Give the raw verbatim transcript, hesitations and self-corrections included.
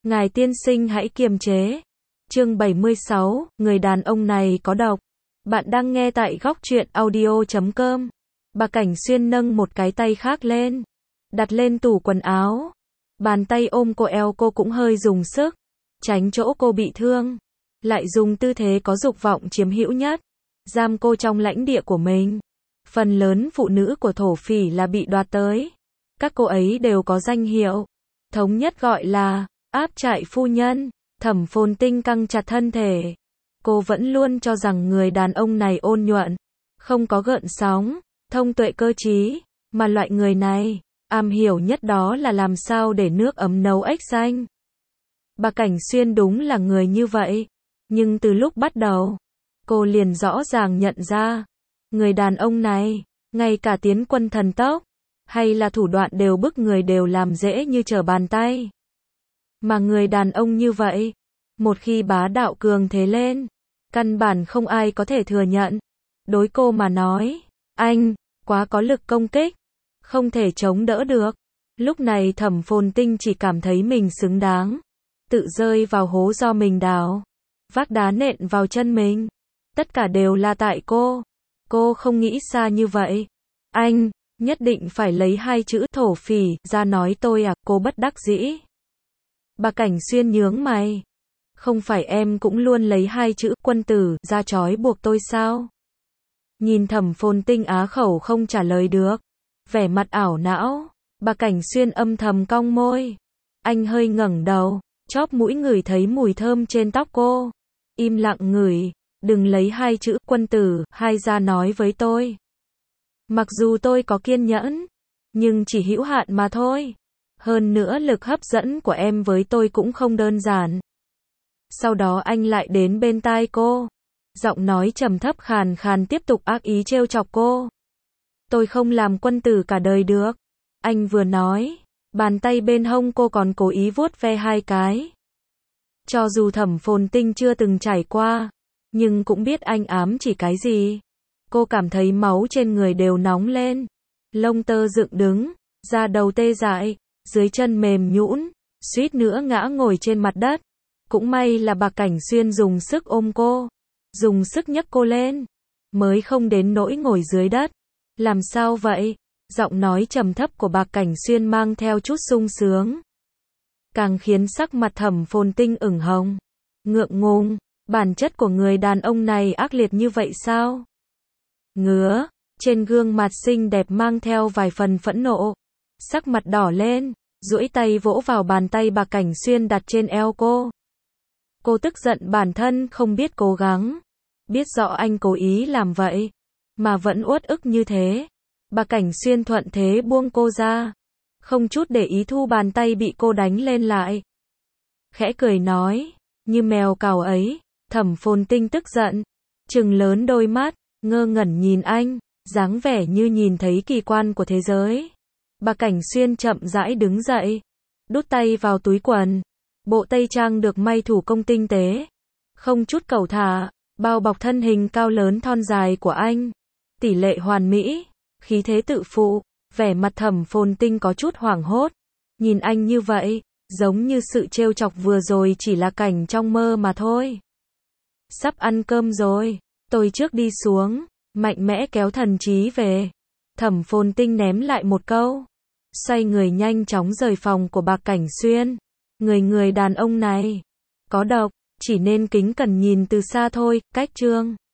Ngài tiên sinh hãy kiềm chế. Chương bảy mươi sáu, người đàn ông này có độc. Bạn đang nghe tại góc truyện audio chấm com. Bà Cảnh Xuyên nâng một cái tay khác lên, đặt lên tủ quần áo. Bàn tay ôm cô eo cô cũng hơi dùng sức, tránh chỗ cô bị thương. Lại dùng tư thế có dục vọng chiếm hữu nhất, giam cô trong lãnh địa của mình. Phần lớn phụ nữ của thổ phỉ là bị đoạt tới. Các cô ấy đều có danh hiệu, thống nhất gọi là áp trại phu nhân. Thẩm Phồn Tinh căng chặt thân thể. Cô vẫn luôn cho rằng người đàn ông này ôn nhuận, không có gợn sóng, thông tuệ cơ trí, mà loại người này, am hiểu nhất đó là làm sao để nước ấm nấu ếch xanh. Bà Cảnh Xuyên đúng là người như vậy, nhưng từ lúc bắt đầu, cô liền rõ ràng nhận ra, người đàn ông này, ngay cả tiến quân thần tốc, hay là thủ đoạn đều bức người đều làm dễ như trở bàn tay. Mà người đàn ông như vậy, một khi bá đạo cường thế lên, căn bản không ai có thể thừa nhận. Đối cô mà nói, anh, quá có lực công kích, không thể chống đỡ được. Lúc này Thẩm Phồn Tinh chỉ cảm thấy mình xứng đáng, tự rơi vào hố do mình đào, vác đá nện vào chân mình. Tất cả đều là tại cô. Cô không nghĩ xa như vậy. Anh, nhất định phải lấy hai chữ thổ phỉ ra nói tôi à, cô bất đắc dĩ. Bà Cảnh Xuyên nhướng mày. Không phải em cũng luôn lấy hai chữ quân tử ra trói buộc tôi sao? Nhìn Thẩm Phồn Tinh á khẩu không trả lời được, vẻ mặt ảo não, bà Cảnh Xuyên âm thầm cong môi. Anh hơi ngẩng đầu, chóp mũi ngửi thấy mùi thơm trên tóc cô. Im lặng ngửi, đừng lấy hai chữ quân tử hai ra nói với tôi. Mặc dù tôi có kiên nhẫn, nhưng chỉ hữu hạn mà thôi. Hơn nữa lực hấp dẫn của em với tôi cũng không đơn giản. Sau đó anh lại đến bên tai cô, giọng nói trầm thấp khàn khàn tiếp tục ác ý trêu chọc cô. Tôi không làm quân tử cả đời được. Anh vừa nói, bàn tay bên hông cô còn cố ý vuốt ve hai cái. Cho dù Thẩm Phồn Tinh chưa từng trải qua, nhưng cũng biết anh ám chỉ cái gì. Cô cảm thấy máu trên người đều nóng lên, lông tơ dựng đứng, da đầu tê dại, dưới chân mềm nhũn, suýt nữa ngã ngồi trên mặt đất. Cũng may là bà Cảnh Xuyên dùng sức ôm cô, dùng sức nhấc cô lên, mới không đến nỗi ngồi dưới đất. Làm sao vậy? Giọng nói trầm thấp của bà Cảnh Xuyên mang theo chút sung sướng, càng khiến sắc mặt Thẩm Phồn Tinh ửng hồng. Ngượng ngùng, bản chất của người đàn ông này ác liệt như vậy sao? Ngứa, trên gương mặt xinh đẹp mang theo vài phần phẫn nộ, sắc mặt đỏ lên, duỗi tay vỗ vào bàn tay bà Cảnh Xuyên đặt trên eo cô. Cô tức giận bản thân không biết cố gắng, biết rõ anh cố ý làm vậy, mà vẫn uất ức như thế. Bà Cảnh Xuyên thuận thế buông cô ra, không chút để ý thu bàn tay bị cô đánh lên lại. Khẽ cười nói, như mèo cào ấy. Thẩm Phồn Tinh tức giận, trừng lớn đôi mắt, ngơ ngẩn nhìn anh, dáng vẻ như nhìn thấy kỳ quan của thế giới. Bà Cảnh Xuyên chậm rãi đứng dậy, đút tay vào túi quần. Bộ tây trang được may thủ công tinh tế, không chút cẩu thả, bao bọc thân hình cao lớn thon dài của anh. Tỷ lệ hoàn mỹ, khí thế tự phụ. Vẻ mặt Thẩm Phồn Tinh có chút hoảng hốt. Nhìn anh như vậy, giống như sự trêu chọc vừa rồi chỉ là cảnh trong mơ mà thôi. Sắp ăn cơm rồi, tôi trước đi xuống. Mạnh mẽ kéo thần trí về. Thẩm Phồn Tinh ném lại một câu, xoay người nhanh chóng rời phòng của bà Cảnh Xuyên. Người người đàn ông này có độc, chỉ nên kính cẩn nhìn từ xa thôi. Cách chương